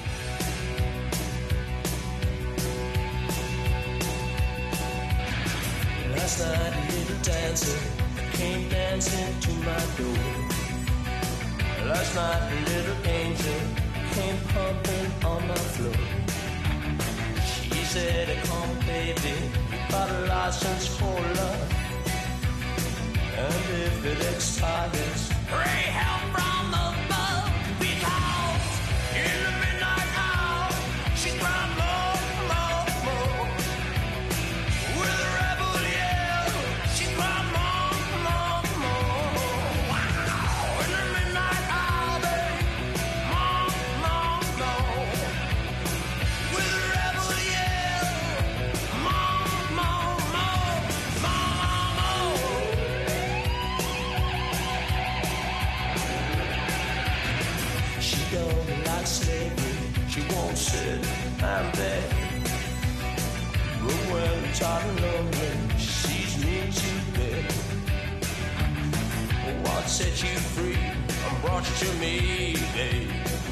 E: Last night a little dancer came dancing to my door. Last night a little angel came pumping on my floor. She said, come baby, got a license for love. And if it expires, pray help from above. Because in the midnight hour, she cried more, more, more. With a rebel yell, she cried more, more, more. Wow, in the midnight hour, babe, more, more, more. With a rebel yell, more, more, more, more, more. She don't like slavery, she won't sit and beg. But when I'm tired and lonely, she sees me to bed. What set you free and brought you to me, babe?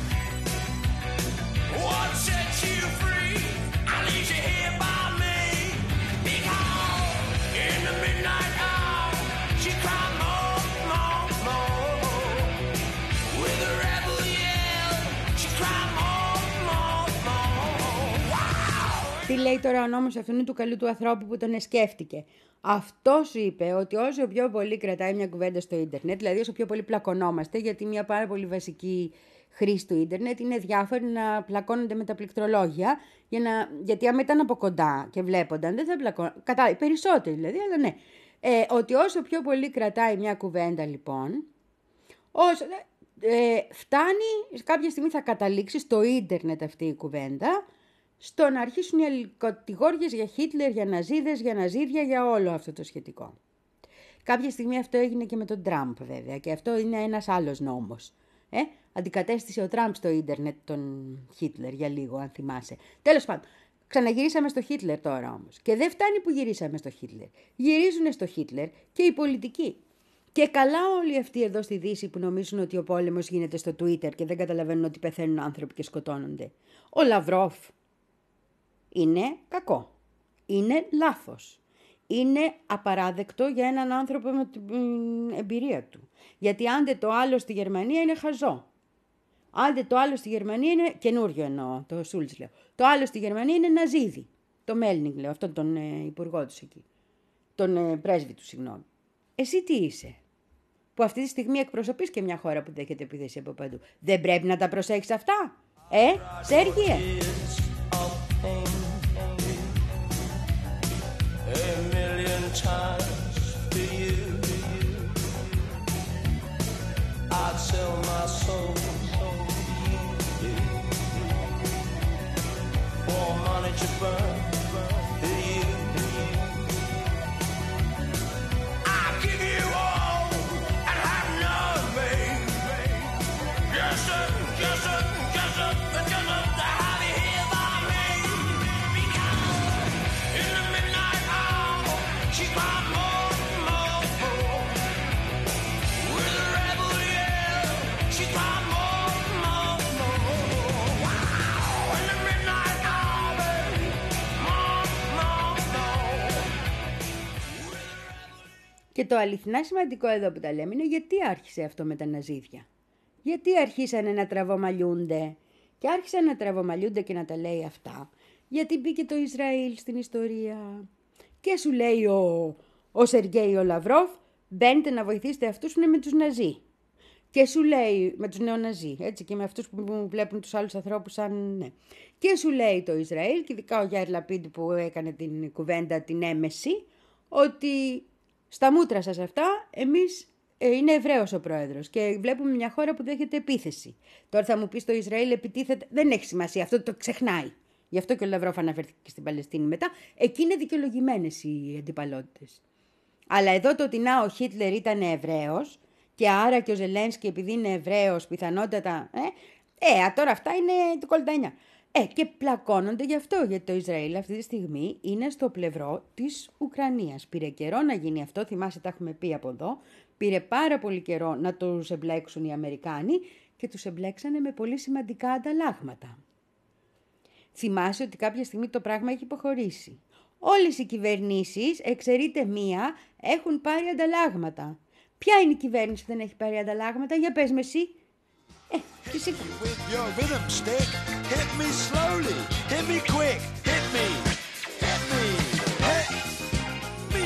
E: What set you free? I leave you here by me. Because in the midnight hour, she cried more, more, more. With a rebel yell, she cried more, more, more. Wow!
B: Τι λέει τώρα ο νόμος αυτού του καλού του ανθρώπου που τον εσκέφτηκε? Αυτό σου είπε ότι όσο πιο πολύ κρατάει μια κουβέντα στο ίντερνετ, δηλαδή όσο πιο πολύ πλακωνόμαστε, γιατί μια πάρα πολύ βασική χρήση του ίντερνετ είναι διάφοροι να πλακώνονται με τα πληκτρολόγια, για να, γιατί άμα ήταν από κοντά και βλέπονταν, δεν θα πλακώνονταν. Κατά, περισσότεροι δηλαδή, αλλά ναι. Ε, ότι όσο πιο πολύ κρατάει μια κουβέντα λοιπόν, όσο, ε, φτάνει, κάποια στιγμή θα καταλήξει στο ίντερνετ αυτή η κουβέντα, στο να αρχίσουν οι αλληλοκατηγόριες για Χίτλερ, για Ναζίδες, για Ναζίδια, για όλο αυτό το σχετικό. Κάποια στιγμή αυτό έγινε και με τον Τραμπ βέβαια, και αυτό είναι ένας άλλος νόμος. Ε, αντικατέστησε ο Τραμπ στο ίντερνετ τον Χίτλερ για λίγο, αν θυμάσαι. Τέλος πάντων, ξαναγυρίσαμε στο Χίτλερ τώρα όμως. Και δεν φτάνει που γυρίσαμε στο Χίτλερ. Γυρίζουν στο Χίτλερ και οι πολιτικοί. Και καλά όλοι αυτοί εδώ στη Δύση που νομίζουν ότι ο πόλεμος γίνεται στο Twitter και δεν καταλαβαίνουν ότι πεθαίνουν άνθρωποι και σκοτώνονται. Ο Λαυρόφ είναι κακό. Είναι λάθος. Είναι απαράδεκτο για έναν άνθρωπο με την εμπειρία του. Γιατί άντε το άλλο στη Γερμανία είναι χαζό. Άντε το άλλο στη Γερμανία είναι καινούριο εννοώ, το Σούλτς λέω. Το άλλο στη Γερμανία είναι Ναζίδι. Το Μέλνινγκ λέω, αυτόν τον ε, υπουργό του εκεί. Τον ε, πρέσβη του, συγγνώμη. Εσύ τι είσαι? Που αυτή τη στιγμή εκπροσωπείς και μια χώρα που δέχεται επίθεση από παντού. Δεν πρέπει να τα προσέχεις αυτά? Ε, Σέργιε?
E: A million times for you, I'd sell my soul for money to burn for you. I'll give you all and have nothing. Yes sir, yes sir, yes sir, yes sir. To have you here by me, because in the midnight hour she cried more and more, more. With a rebel yell, she cried more and more, more. Wow, in the midnight hour, baby, more, more, more.
B: Και το αληθινά σημαντικό εδώ που τα λέμε είναι γιατί άρχισε αυτό με τα Ναζίδια. Γιατί αρχίσανε να τραβομαλιούνται και άρχισαν να τραβομαλιούνται και να τα λέει αυτά. Γιατί μπήκε το Ισραήλ στην ιστορία. Και σου λέει ο, ο Σεργέη ο Λαυρόφ, μπαίνετε να βοηθήσετε αυτούς που είναι με τους Ναζί. Και σου λέει, με τους νεοναζί, έτσι, και με αυτούς που βλέπουν τους άλλους ανθρώπους σαν, ναι. Και σου λέει το Ισραήλ, και ειδικά ο Γιάιρ Λαπίντ που έκανε την κουβέντα την έμεση, ότι στα μούτρα σας αυτά, εμείς ε, είναι Εβραίος ο πρόεδρος και βλέπουμε μια χώρα που δέχεται επίθεση. Τώρα θα μου πεις το Ισραήλ επιτίθεται, δεν έχει σημασία, αυτό το ξεχνάει. Γι' αυτό και ο Λαυρόφ αναφέρθηκε και στην Παλαιστίνη μετά. Εκεί είναι δικαιολογημένες οι αντιπαλότητες. Αλλά εδώ το ότι να ο Χίτλερ ήταν Εβραίος και άρα και ο Ζελένσκι επειδή είναι Εβραίος πιθανότατα. Ε, ε τώρα αυτά είναι το κολτανιά. Ε, και πλακώνονται γι' αυτό, γιατί το Ισραήλ αυτή τη στιγμή είναι στο πλευρό της Ουκρανίας. Πήρε καιρό να γίνει αυτό, θυμάσαι τα έχουμε πει από εδώ. Πήρε πάρα πολύ καιρό να τους εμπλέξουν οι Αμερικάνοι και τους εμπλέξανε με πολύ σημαντικά ανταλλάγματα. Θυμάσαι ότι κάποια στιγμή το πράγμα έχει υποχωρήσει. Όλες οι κυβερνήσεις, εξαιρείται μία, έχουν πάρει ανταλλάγματα. Ποια είναι η κυβέρνηση που δεν έχει πάρει ανταλλάγματα? Για πες με εσύ. Ε, φυσικά.
C: With your rhythm stick, hit me slowly, hit me quick, hit me, hit me, hit me.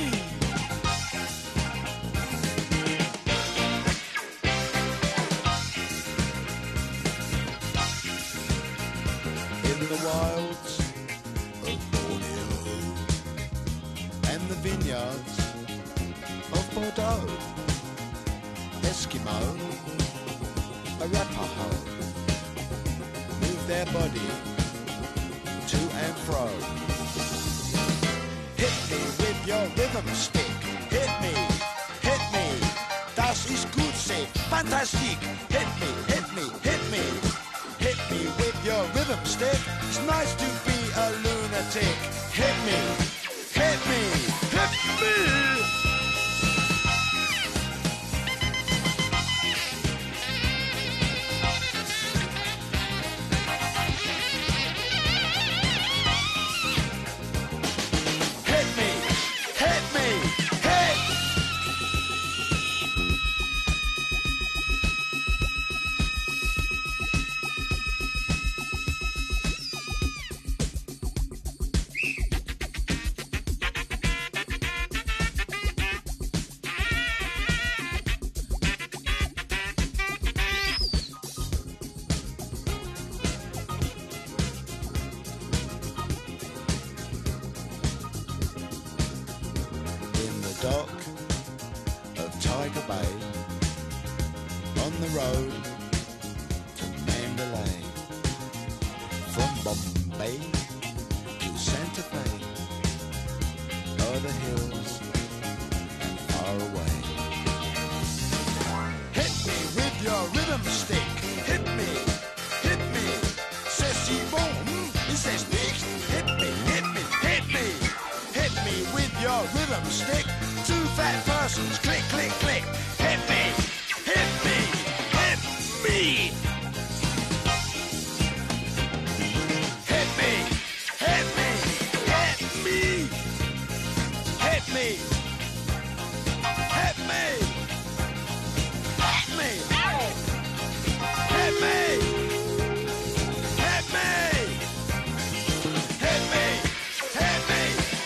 C: In the wilds of Borneo and the vineyards of Bordeaux, Eskimo, Arapaho, move their body to and fro. Hit me with your rhythm stick, hit me, hit me, das ist gut, say, fantastic. Hit me, hit me, hit me, hit me with your rhythm stick. It's nice to be a lunatic. Hit me, hit me, hit me.
F: dock of Tiger Bay, on the road to Mandalay, from Bombay to Santa Fe, o'er the hills and far away. Hit me with your rhythm stick, hit me, hit me, says T-Bone, he says nicht, hit me, hit me, hit me, hit me with your rhythm stick, two fat persons, click, click, click, hit me, hit me, hit me. Hit me, hit me, hit me, hit me, hit me, hit me, hit me, hit me, hit me, hit me,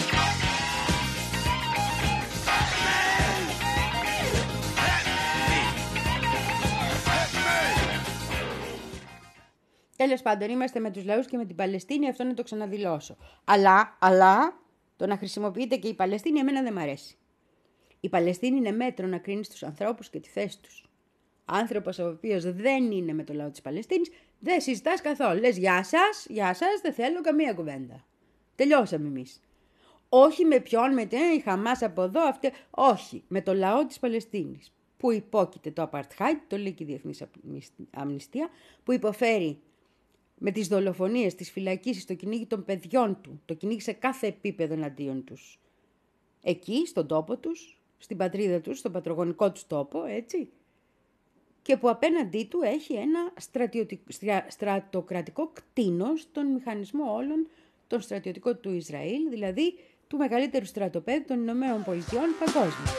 B: Τέλος πάντων, είμαστε με τους λαούς και με την Παλαιστίνη, αυτό να το ξαναδηλώσω. Αλλά, αλλά, το να χρησιμοποιείται και η Παλαιστίνη εμένα δεν μ' αρέσει. Η Παλαιστίνη είναι μέτρο να κρίνει τους ανθρώπους και τη θέση τους. Άνθρωπος ο οποίος δεν είναι με το λαό της Παλαιστίνης, δεν συζητάς καθόλου. Λες γεια σας, γεια σας, δεν θέλω καμία κουβέντα. Τελειώσαμε εμείς. Όχι με ποιον, με την η Χαμάς από εδώ, αυτή. Όχι, με το λαό της Παλαιστίνης. Που υπόκειται το Apartheid, το λέει και η Διεθνής Αμνηστία, που υποφέρει με τις δολοφονίες, τις φυλακίσεις, το κυνήγι των παιδιών του, το κυνήγι σε κάθε επίπεδο εναντίον τους. Εκεί, στον τόπο τους, στην πατρίδα τους, στον πατρογονικό τους τόπο, έτσι. Και που απέναντί του έχει ένα στρατοκρατικό κτίνος, τον μηχανισμό όλων, τον στρατιωτικό του Ισραήλ, δηλαδή του μεγαλύτερου στρατοπέδου των Ηνωμένων Πολιτειών παγκόσμια.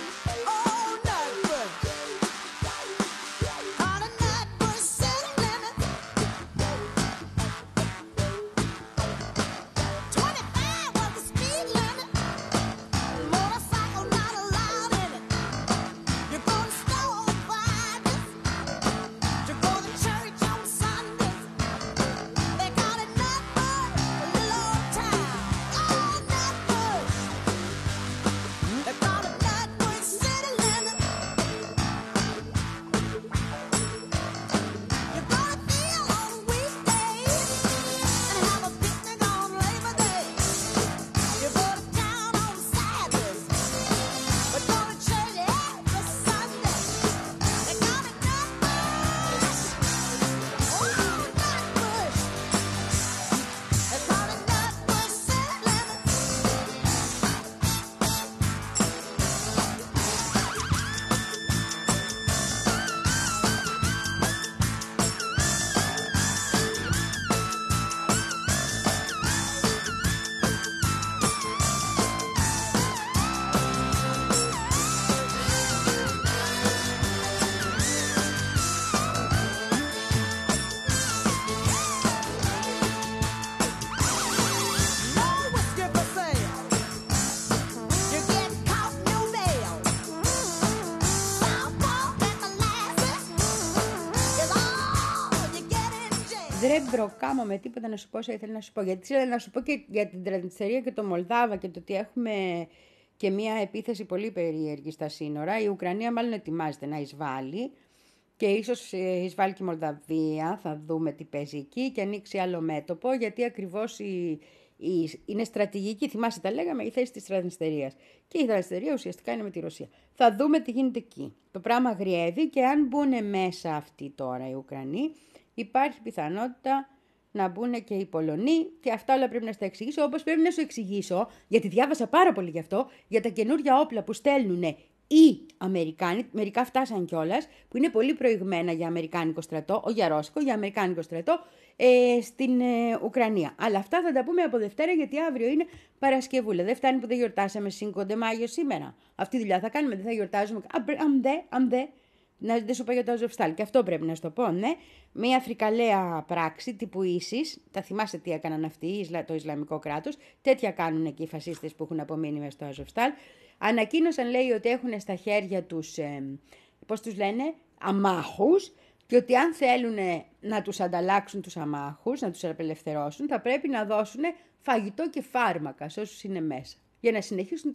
B: Δεν προκάμω με τίποτα να σου πω όσα ήθελα να σου πω. Γιατί ήθελα να σου πω και για την Τρανσνιστρία και το Μολδάβα και το ότι έχουμε και μια επίθεση πολύ περίεργη στα σύνορα. Η Ουκρανία μάλλον ετοιμάζεται να εισβάλλει και ίσως εισβάλλει και η Μολδαβία. Θα δούμε τι παίζει εκεί και ανοίξει άλλο μέτωπο, γιατί ακριβώς η, η, είναι στρατηγική. Θυμάσαι, τα λέγαμε, η θέση της Τρανσνιστρίας. Και η Τρανσνιστρία ουσιαστικά είναι με τη Ρωσία. Θα δούμε τι γίνεται εκεί. Το πράγμα γριεύει και αν μπουν μέσα αυτοί τώρα οι Ουκρανοί, υπάρχει πιθανότητα να μπουν και οι Πολωνοί και αυτά όλα πρέπει να στα εξηγήσω, όπως πρέπει να σου εξηγήσω, γιατί διάβασα πάρα πολύ γι' αυτό, για τα καινούργια όπλα που στέλνουν οι Αμερικάνοι, μερικά φτάσαν κιόλας, που είναι πολύ προηγμένα για Αμερικάνικο στρατό, όχι για Ρώσικο, για Αμερικάνικο στρατό, ε, στην ε, Ουκρανία. Αλλά αυτά θα τα πούμε από Δευτέρα, γιατί αύριο είναι Παρασκευούλα. Δεν φτάνει που δεν γιορτάσαμε Cinco de Mayo σήμερα. Αυτή τη δουλειά θα κάνουμε, δεν θα γιορτάζουμε. Αμδέ, αμδέ. Να δεν σου είπα για το Αζοφστάλ, και αυτό πρέπει να σου το πω, ναι. Μια φρικαλαία πράξη τύπου Ίσης, τα θυμάστε τι έκαναν αυτοί, το Ισλαμικό κράτος, τέτοια κάνουν και οι φασίστες που έχουν απομείνει μες στο Αζοφστάλ. Ανακοίνωσαν, λέει, ότι έχουν στα χέρια τους, ε, πώς τους λένε, αμάχους, και ότι αν θέλουν να τους ανταλλάξουν τους αμάχους, να τους απελευθερώσουν, θα πρέπει να δώσουν φαγητό και φάρμακα σε όσους είναι μέσα, για να συνεχίσουν τη,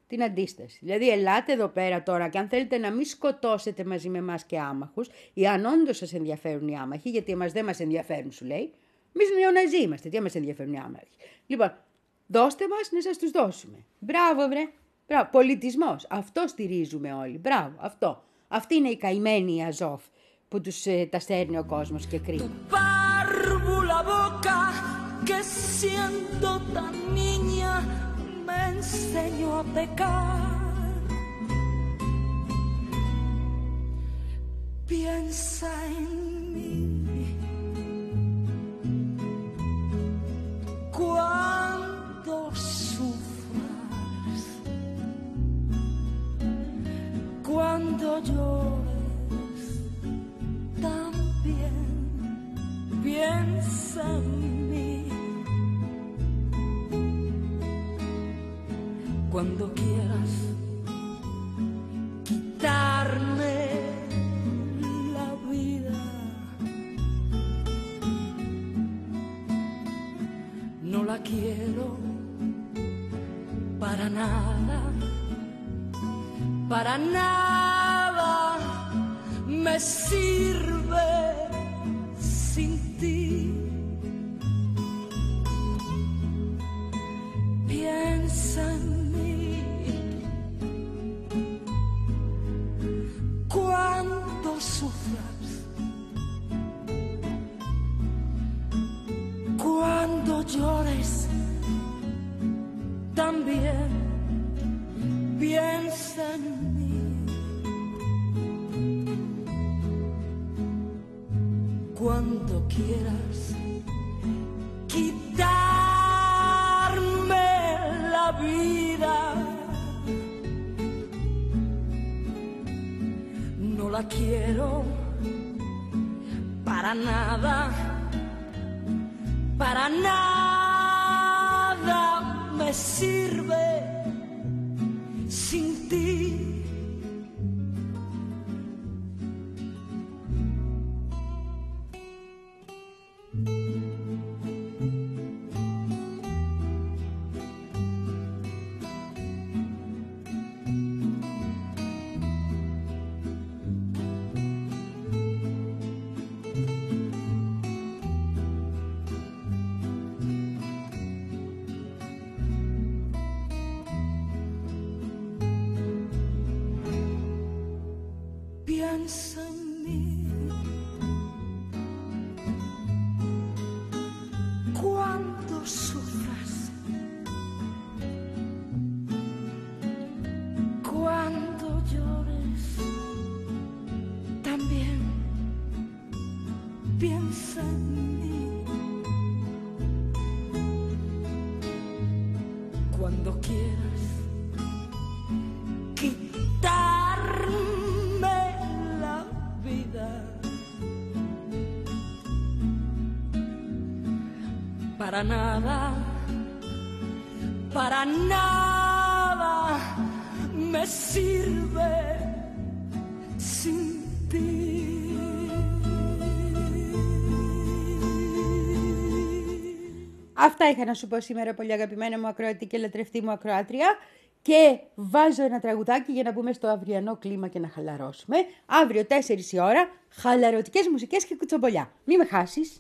B: την αντίσταση. Δηλαδή, ελάτε εδώ πέρα τώρα και αν θέλετε να μην σκοτώσετε μαζί με εμάς και άμαχους, ή αν όντως σας ενδιαφέρουν οι άμαχοι, γιατί εμάς δεν μας ενδιαφέρουν, σου λέει. Εμείς νεοναζί είμαστε, τι μας ενδιαφέρουν οι άμαχοι. Λοιπόν, δώστε μας να σας τους δώσουμε. Μπράβο, βρε. Μπράβο. Πολιτισμός. Αυτό στηρίζουμε όλοι. Μπράβο, αυτό. Αυτή είναι η καημένη η Αζόφ που τους ε, τα σέρνει ο κόσμος και κρίνει.
E: Barbu la boca que siendo tan niña me enseñó a pecar. Piensa en mí cuando sufras, cuando llores también. Piensa en mí cuando quieras quitarme la vida. No la quiero para nada, para nada me sirve sin ti. Piensa en mí cuando sufras, cuando llores también. Piensa en mí cuando quieras quitarme la vida. No la quiero para nada, para nada me sirve sin ti. Piensa en mí cuando sufras, cuando llores también. Piensa en mí cuando quieras quitarme la vida. Para nada, para nada me sirve sin ti.
B: Αυτά είχα να σου πω σήμερα, πολύ αγαπημένα μου ακροατή και λατρευτή μου ακροάτρια. Και βάζω ένα τραγουδάκι για να μπούμε στο αυριανό κλίμα και να χαλαρώσουμε. Αύριο τέσσερις η ώρα, χαλαρωτικές μουσικές και κουτσομπολιά. Μη με χάσεις.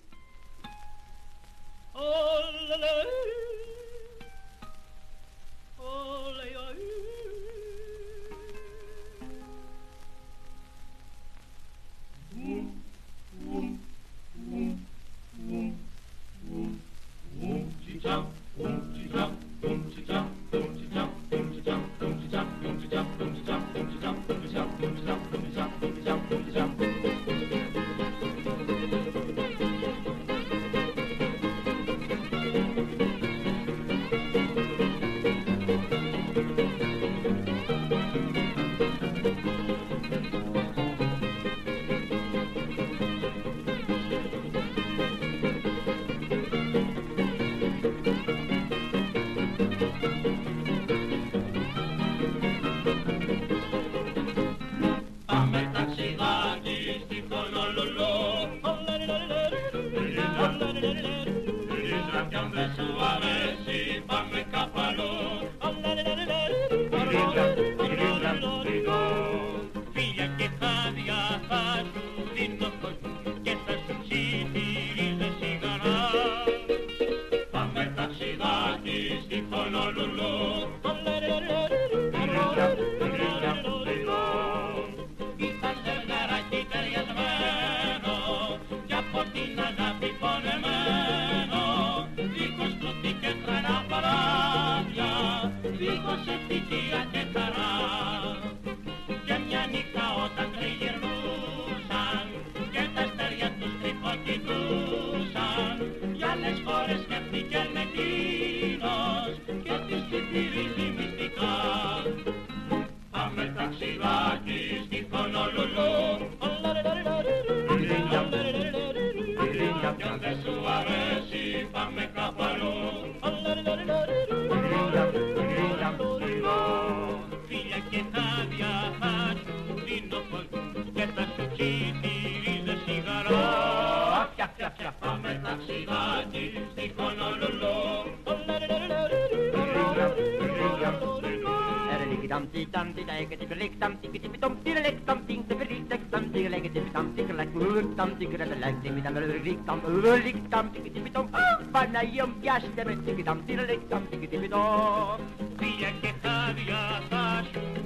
E: ταξιδάκι στη Χονολουλού. Κι αν δεν σου αρέσει πάμε κάπου αλλού. Φίλια και χάδια θα σου δίνω φως και θα σου τσιτηρίζω σιγαρό. Πάμε ταξιδάκι στη Χονολουλού. Φίλια και χάδια θα σου